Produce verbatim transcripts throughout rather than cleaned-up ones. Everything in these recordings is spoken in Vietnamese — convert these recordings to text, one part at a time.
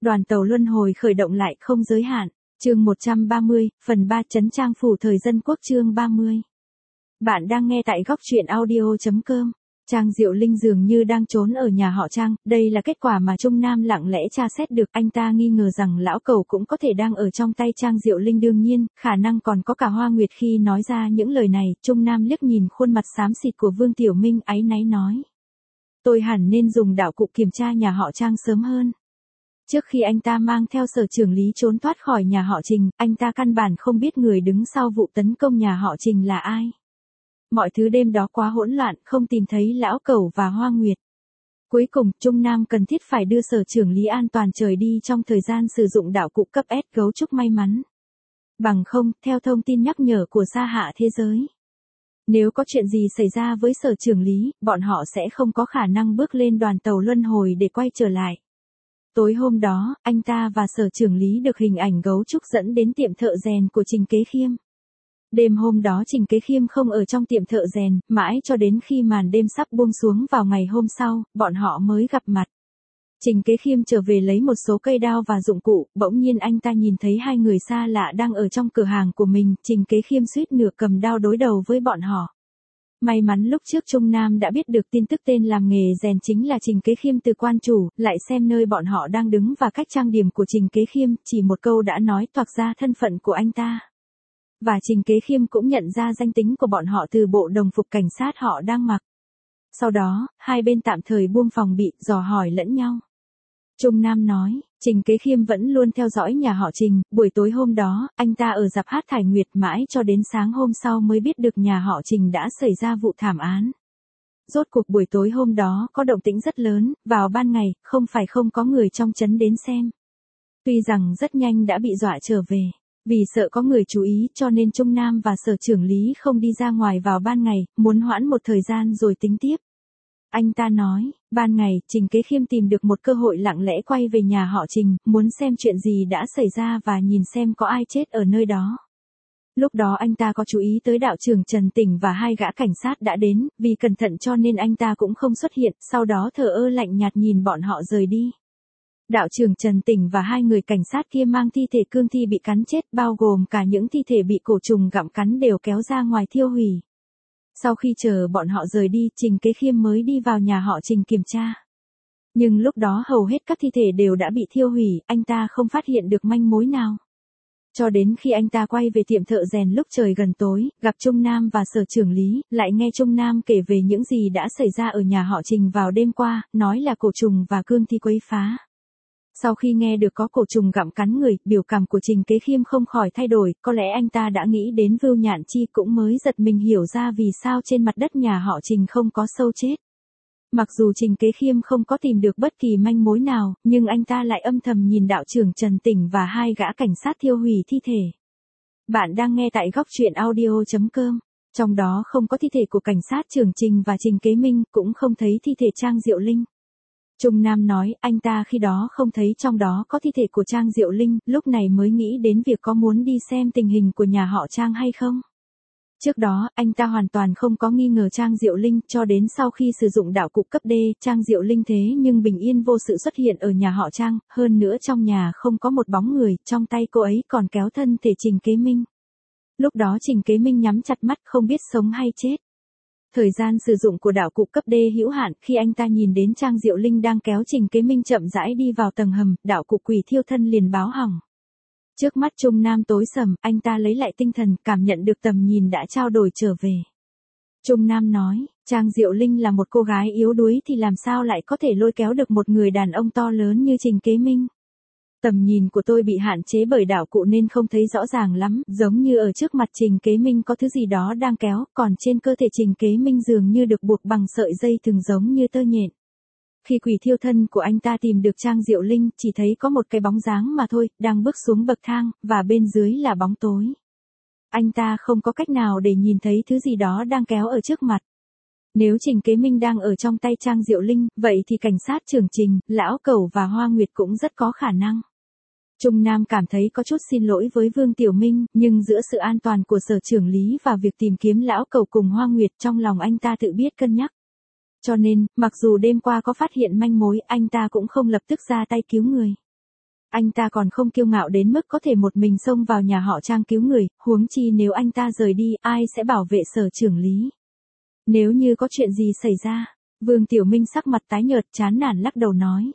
Đoàn tàu luân hồi khởi động lại không giới hạn. Chương một trăm ba mươi, phần ba Trấn Trang Phủ Thời Dân Quốc chương ba mươi. Bạn đang nghe tại góc truyện audio chấm com. Trang Diệu Linh dường như đang trốn ở nhà họ Trang, đây là kết quả mà Trung Nam lặng lẽ tra xét được. Anh ta nghi ngờ rằng lão cẩu cũng có thể đang ở trong tay Trang Diệu Linh, đương nhiên, khả năng còn có cả Hoa Nguyệt. Khi nói ra những lời này, Trung Nam liếc nhìn khuôn mặt xám xịt của Vương Tiểu Minh áy náy nói. Tôi hẳn nên dùng đạo cụ kiểm tra nhà họ Trang sớm hơn. Trước khi anh ta mang theo Sở Trưởng Lý trốn thoát khỏi nhà họ Trình, anh ta căn bản không biết người đứng sau vụ tấn công nhà họ Trình là ai. Mọi thứ đêm đó quá hỗn loạn, không tìm thấy lão cẩu và Hoa Nguyệt. Cuối cùng, Trung Nam cần thiết phải đưa Sở Trưởng Lý an toàn rời đi trong thời gian sử dụng đạo cụ cấp S gấu trúc may mắn. Bằng không, theo thông tin nhắc nhở của Sa Hạ thế giới, nếu có chuyện gì xảy ra với Sở Trưởng Lý, bọn họ sẽ không có khả năng bước lên đoàn tàu luân hồi để quay trở lại. Tối hôm đó, anh ta và Sở Trưởng Lý được hình ảnh gấu trúc dẫn đến tiệm thợ rèn của Trình Kế Khiêm. Đêm hôm đó Trình Kế Khiêm không ở trong tiệm thợ rèn, mãi cho đến khi màn đêm sắp buông xuống vào ngày hôm sau, bọn họ mới gặp mặt. Trình Kế Khiêm trở về lấy một số cây đao và dụng cụ, bỗng nhiên anh ta nhìn thấy hai người xa lạ đang ở trong cửa hàng của mình, Trình Kế Khiêm suýt nửa cầm đao đối đầu với bọn họ. May mắn lúc trước Trung Nam đã biết được tin tức tên làm nghề rèn chính là Trình Kế Khiêm từ quan chủ, lại xem nơi bọn họ đang đứng và cách trang điểm của Trình Kế Khiêm, chỉ một câu đã nói toạc ra thân phận của anh ta. Và Trình Kế Khiêm cũng nhận ra danh tính của bọn họ từ bộ đồng phục cảnh sát họ đang mặc. Sau đó, hai bên tạm thời buông phòng bị, dò hỏi lẫn nhau. Trung Nam nói, Trình Kế Khiêm vẫn luôn theo dõi nhà họ Trình, buổi tối hôm đó, anh ta ở rạp hát Thải Nguyệt mãi cho đến sáng hôm sau mới biết được nhà họ Trình đã xảy ra vụ thảm án. Rốt cuộc buổi tối hôm đó có động tĩnh rất lớn, vào ban ngày, không phải không có người trong trấn đến xem. Tuy rằng rất nhanh đã bị dọa trở về. Vì sợ có người chú ý cho nên Trung Nam và Sở Trưởng Lý không đi ra ngoài vào ban ngày, muốn hoãn một thời gian rồi tính tiếp. Anh ta nói, ban ngày, Trình Kế Khiêm tìm được một cơ hội lặng lẽ quay về nhà họ Trình, muốn xem chuyện gì đã xảy ra và nhìn xem có ai chết ở nơi đó. Lúc đó anh ta có chú ý tới đạo trưởng Trần Tỉnh và hai gã cảnh sát đã đến, vì cẩn thận cho nên anh ta cũng không xuất hiện, sau đó thờ ơ lạnh nhạt nhìn bọn họ rời đi. Đạo trưởng Trần Tỉnh và hai người cảnh sát kia mang thi thể cương thi bị cắn chết, bao gồm cả những thi thể bị cổ trùng gặm cắn đều kéo ra ngoài thiêu hủy. Sau khi chờ bọn họ rời đi, Trình Kế Khiêm mới đi vào nhà họ Trình kiểm tra. Nhưng lúc đó hầu hết các thi thể đều đã bị thiêu hủy, anh ta không phát hiện được manh mối nào. Cho đến khi anh ta quay về tiệm thợ rèn lúc trời gần tối, gặp Trung Nam và Sở Trưởng Lý, lại nghe Trung Nam kể về những gì đã xảy ra ở nhà họ Trình vào đêm qua, nói là cổ trùng và cương thi quấy phá. Sau khi nghe được có cổ trùng gặm cắn người, biểu cảm của Trình Kế Khiêm không khỏi thay đổi, có lẽ anh ta đã nghĩ đến Vưu Nhạn Chi, cũng mới giật mình hiểu ra vì sao trên mặt đất nhà họ Trình không có sâu chết. Mặc dù Trình Kế Khiêm không có tìm được bất kỳ manh mối nào, nhưng anh ta lại âm thầm nhìn đạo trưởng Trần Tỉnh và hai gã cảnh sát thiêu hủy thi thể. Bạn đang nghe tại góc truyện audio chấm com. Trong đó không có thi thể của cảnh sát trưởng Trình và Trình Kế Minh, cũng không thấy thi thể Trang Diệu Linh. Trung Nam nói, anh ta khi đó không thấy trong đó có thi thể của Trang Diệu Linh, lúc này mới nghĩ đến việc có muốn đi xem tình hình của nhà họ Trang hay không. Trước đó, anh ta hoàn toàn không có nghi ngờ Trang Diệu Linh, cho đến sau khi sử dụng đạo cụ cấp D, Trang Diệu Linh thế nhưng bình yên vô sự xuất hiện ở nhà họ Trang, hơn nữa trong nhà không có một bóng người, trong tay cô ấy còn kéo thân thể Trình Kế Minh. Lúc đó Trình Kế Minh nhắm chặt mắt không biết sống hay chết. Thời gian sử dụng của đạo cụ cấp D hữu hạn, khi anh ta nhìn đến Trang Diệu Linh đang kéo Trình Kế Minh chậm rãi đi vào tầng hầm, đạo cụ quỷ thiêu thân liền báo hỏng. Trước mắt Trung Nam tối sầm, anh ta lấy lại tinh thần, cảm nhận được tầm nhìn đã trao đổi trở về. Trung Nam nói, Trang Diệu Linh là một cô gái yếu đuối thì làm sao lại có thể lôi kéo được một người đàn ông to lớn như Trình Kế Minh. Tầm nhìn của tôi bị hạn chế bởi đạo cụ nên không thấy rõ ràng lắm, giống như ở trước mặt Trình Kế Minh có thứ gì đó đang kéo, còn trên cơ thể Trình Kế Minh dường như được buộc bằng sợi dây thừng giống như tơ nhện. Khi quỷ thiêu thân của anh ta tìm được Trang Diệu Linh, chỉ thấy có một cái bóng dáng mà thôi, đang bước xuống bậc thang, và bên dưới là bóng tối. Anh ta không có cách nào để nhìn thấy thứ gì đó đang kéo ở trước mặt. Nếu Trình Kế Minh đang ở trong tay Trang Diệu Linh, vậy thì cảnh sát trưởng Trình, lão cẩu và Hoa Nguyệt cũng rất có khả năng. Trung Nam cảm thấy có chút xin lỗi với Vương Tiểu Minh, nhưng giữa sự an toàn của Sở Trưởng Lý và việc tìm kiếm lão cẩu cùng Hoa Nguyệt trong lòng anh ta tự biết cân nhắc. Cho nên, mặc dù đêm qua có phát hiện manh mối, anh ta cũng không lập tức ra tay cứu người. Anh ta còn không kiêu ngạo đến mức có thể một mình xông vào nhà họ Trang cứu người, huống chi nếu anh ta rời đi, ai sẽ bảo vệ Sở trưởng lý. Nếu như có chuyện gì xảy ra, Vương Tiểu Minh sắc mặt tái nhợt chán nản lắc đầu nói.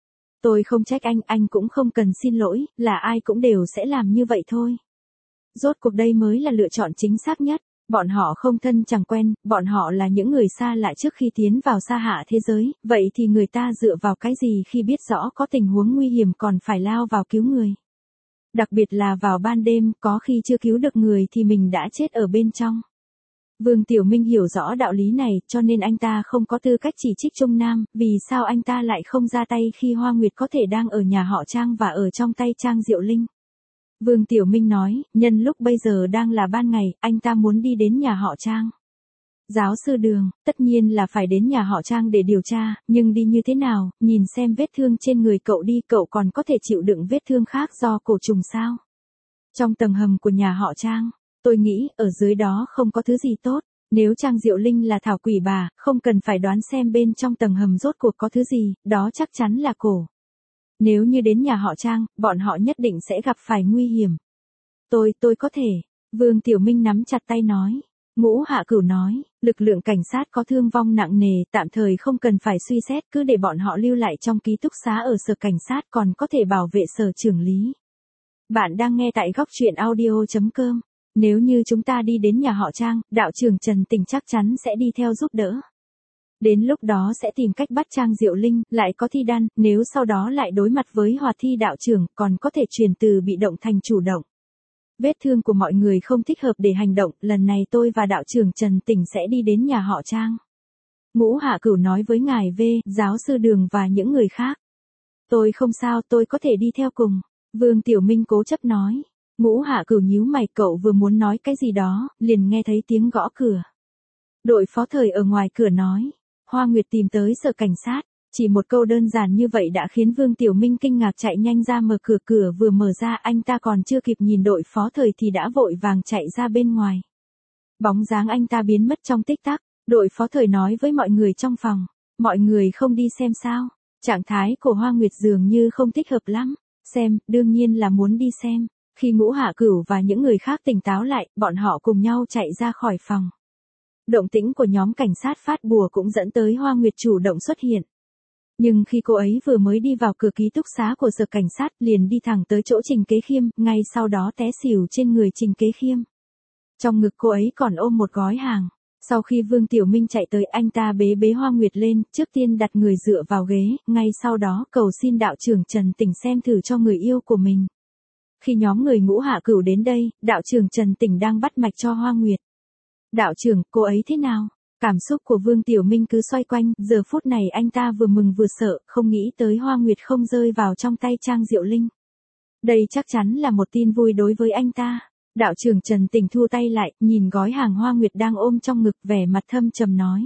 Tôi không trách anh, anh cũng không cần xin lỗi, là ai cũng đều sẽ làm như vậy thôi. Rốt cuộc đây mới là lựa chọn chính xác nhất, bọn họ không thân chẳng quen, bọn họ là những người xa lạ trước khi tiến vào sa hạ thế giới, vậy thì người ta dựa vào cái gì khi biết rõ có tình huống nguy hiểm còn phải lao vào cứu người. Đặc biệt là vào ban đêm, có khi chưa cứu được người thì mình đã chết ở bên trong. Vương Tiểu Minh hiểu rõ đạo lý này, cho nên anh ta không có tư cách chỉ trích Trung Nam, vì sao anh ta lại không ra tay khi Hoa Nguyệt có thể đang ở nhà họ Trang và ở trong tay Trang Diệu Linh. Vương Tiểu Minh nói, nhân lúc bây giờ đang là ban ngày, anh ta muốn đi đến nhà họ Trang. Giáo sư Đường, tất nhiên là phải đến nhà họ Trang để điều tra, nhưng đi như thế nào, nhìn xem vết thương trên người cậu đi, cậu còn có thể chịu đựng vết thương khác do cổ trùng sao? Trong tầng hầm của nhà họ Trang, tôi nghĩ, ở dưới đó không có thứ gì tốt, nếu Trang Diệu Linh là thảo quỷ bà, không cần phải đoán xem bên trong tầng hầm rốt cuộc có thứ gì, đó chắc chắn là cổ. Nếu như đến nhà họ Trang, bọn họ nhất định sẽ gặp phải nguy hiểm. Tôi, tôi có thể. Vương Tiểu Minh nắm chặt tay nói. Ngũ Hạ Cửu nói, lực lượng cảnh sát có thương vong nặng nề, tạm thời không cần phải suy xét, cứ để bọn họ lưu lại trong ký túc xá ở sở cảnh sát còn có thể bảo vệ sở trưởng lý. Bạn đang nghe tại góc truyện audio chấm com. Nếu như chúng ta đi đến nhà họ Trang, đạo trưởng Trần Tình chắc chắn sẽ đi theo giúp đỡ. Đến lúc đó sẽ tìm cách bắt Trang Diệu Linh, lại có Thi Đan, nếu sau đó lại đối mặt với Hoạt Thi đạo trưởng, còn có thể chuyển từ bị động thành chủ động. Vết thương của mọi người không thích hợp để hành động, lần này tôi và đạo trưởng Trần Tình sẽ đi đến nhà họ Trang. Ngũ Hạ Cửu nói với ngài V, giáo sư Đường và những người khác. Tôi không sao, tôi có thể đi theo cùng. Vương Tiểu Minh cố chấp nói. Ngũ Hạ Cửu nhíu mày, cậu vừa muốn nói cái gì đó, liền nghe thấy tiếng gõ cửa. Đội phó thời ở ngoài cửa nói. Hoa Nguyệt tìm tới sở cảnh sát, chỉ một câu đơn giản như vậy đã khiến Vương Tiểu Minh kinh ngạc chạy nhanh ra mở cửa, cửa vừa mở ra anh ta còn chưa kịp nhìn đội phó thời thì đã vội vàng chạy ra bên ngoài. Bóng dáng anh ta biến mất trong tích tắc, đội phó thời nói với mọi người trong phòng, mọi người không đi xem sao, trạng thái của Hoa Nguyệt dường như không thích hợp lắm, xem, đương nhiên là muốn đi xem, khi Ngũ Hạ Cửu và những người khác tỉnh táo lại, bọn họ cùng nhau chạy ra khỏi phòng. Động tĩnh của nhóm cảnh sát phát bùa cũng dẫn tới Hoa Nguyệt chủ động xuất hiện. Nhưng khi cô ấy vừa mới đi vào cửa ký túc xá của sở cảnh sát liền đi thẳng tới chỗ Trình Kế Khiêm, ngay sau đó té xỉu trên người Trình Kế Khiêm. Trong ngực cô ấy còn ôm một gói hàng. Sau khi Vương Tiểu Minh chạy tới anh ta bế bế Hoa Nguyệt lên, trước tiên đặt người dựa vào ghế, ngay sau đó cầu xin đạo trưởng Trần Tình xem thử cho người yêu của mình. Khi nhóm người Ngũ Hạ Cửu đến đây, đạo trưởng Trần Tình đang bắt mạch cho Hoa Nguyệt. Đạo trưởng, cô ấy thế nào? Cảm xúc của Vương Tiểu Minh cứ xoay quanh, giờ phút này anh ta vừa mừng vừa sợ, không nghĩ tới Hoa Nguyệt không rơi vào trong tay Trang Diệu Linh. Đây chắc chắn là một tin vui đối với anh ta. Đạo trưởng Trần Tình thu tay lại, nhìn gói hàng Hoa Nguyệt đang ôm trong ngực, vẻ mặt thâm trầm nói.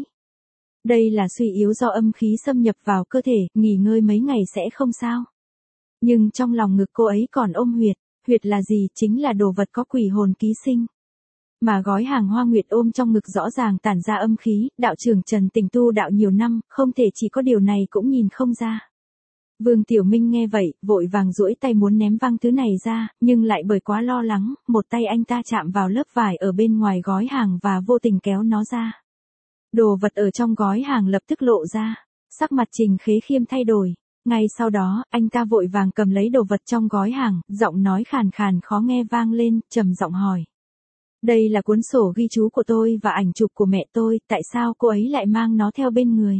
Đây là suy yếu do âm khí xâm nhập vào cơ thể, nghỉ ngơi mấy ngày sẽ không sao. Nhưng trong lòng ngực cô ấy còn ôm huyệt, huyệt là gì? Chính là đồ vật có quỷ hồn ký sinh. Mà gói hàng Hoa Nguyệt ôm trong ngực rõ ràng tản ra âm khí, đạo trưởng Trần Tình tu đạo nhiều năm, không thể chỉ có điều này cũng nhìn không ra. Vương Tiểu Minh nghe vậy, vội vàng duỗi tay muốn ném văng thứ này ra, nhưng lại bởi quá lo lắng, một tay anh ta chạm vào lớp vải ở bên ngoài gói hàng và vô tình kéo nó ra. Đồ vật ở trong gói hàng lập tức lộ ra, sắc mặt Trình Khế Khiêm thay đổi. Ngay sau đó, anh ta vội vàng cầm lấy đồ vật trong gói hàng, giọng nói khàn khàn khó nghe vang lên, trầm giọng hỏi. Đây là cuốn sổ ghi chú của tôi và ảnh chụp của mẹ tôi, tại sao cô ấy lại mang nó theo bên người?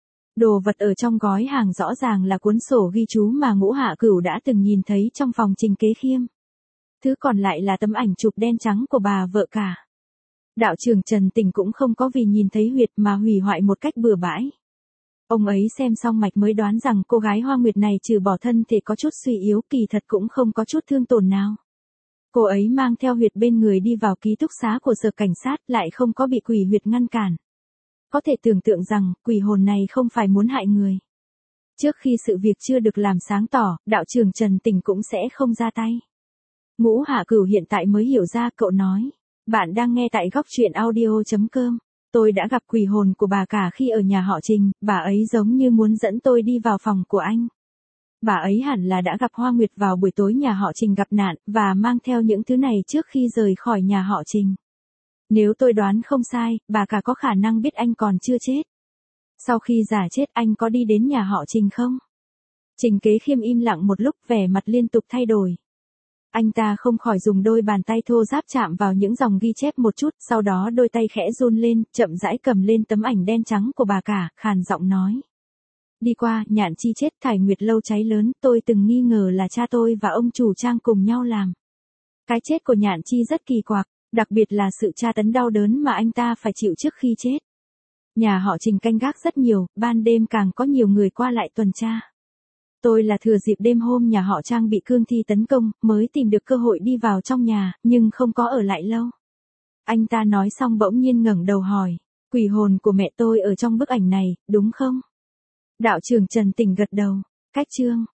Đồ vật ở trong gói hàng rõ ràng là cuốn sổ ghi chú mà Ngũ Hạ Cửu đã từng nhìn thấy trong phòng Trình Kế Khiêm. Thứ còn lại là tấm ảnh chụp đen trắng của bà vợ cả. Đạo trưởng Trần Tình cũng không có vì nhìn thấy huyệt mà hủy hoại một cách bừa bãi. Ông ấy xem xong mạch mới đoán rằng cô gái Hoa Nguyệt này trừ bỏ thân thể có chút suy yếu, kỳ thật cũng không có chút thương tổn nào. Cô ấy mang theo huyệt bên người đi vào ký túc xá của sở cảnh sát, lại không có bị quỷ huyệt ngăn cản. Có thể tưởng tượng rằng, quỷ hồn này không phải muốn hại người. Trước khi sự việc chưa được làm sáng tỏ, đạo trưởng Trần Tình cũng sẽ không ra tay. Ngũ Hạ Cửu hiện tại mới hiểu ra, cậu nói. Bạn đang nghe tại góc truyện audio chấm com. Tôi đã gặp quỷ hồn của bà cả khi ở nhà họ Trình, bà ấy giống như muốn dẫn tôi đi vào phòng của anh. Bà ấy hẳn là đã gặp Hoa Nguyệt vào buổi tối nhà họ Trình gặp nạn, và mang theo những thứ này trước khi rời khỏi nhà họ Trình. Nếu tôi đoán không sai, bà cả có khả năng biết anh còn chưa chết. Sau khi giả chết anh có đi đến nhà họ Trình không? Trình Kế Khiêm im lặng một lúc, vẻ mặt liên tục thay đổi. Anh ta không khỏi dùng đôi bàn tay thô ráp chạm vào những dòng ghi chép một chút, sau đó đôi tay khẽ run lên, chậm rãi cầm lên tấm ảnh đen trắng của bà cả, khàn giọng nói. Đi qua, Nhạn Chi chết, Thải Nguyệt lâu cháy lớn, tôi từng nghi ngờ là cha tôi và ông chủ Trang cùng nhau làm. Cái chết của Nhạn Chi rất kỳ quặc, đặc biệt là sự tra tấn đau đớn mà anh ta phải chịu trước khi chết. Nhà họ Trình canh gác rất nhiều, ban đêm càng có nhiều người qua lại tuần tra. Tôi là thừa dịp đêm hôm nhà họ Trang bị cương thi tấn công, mới tìm được cơ hội đi vào trong nhà, nhưng không có ở lại lâu. Anh ta nói xong bỗng nhiên ngẩng đầu hỏi, quỷ hồn của mẹ tôi ở trong bức ảnh này, đúng không? Đạo trưởng Trần Tỉnh gật đầu, cách chương.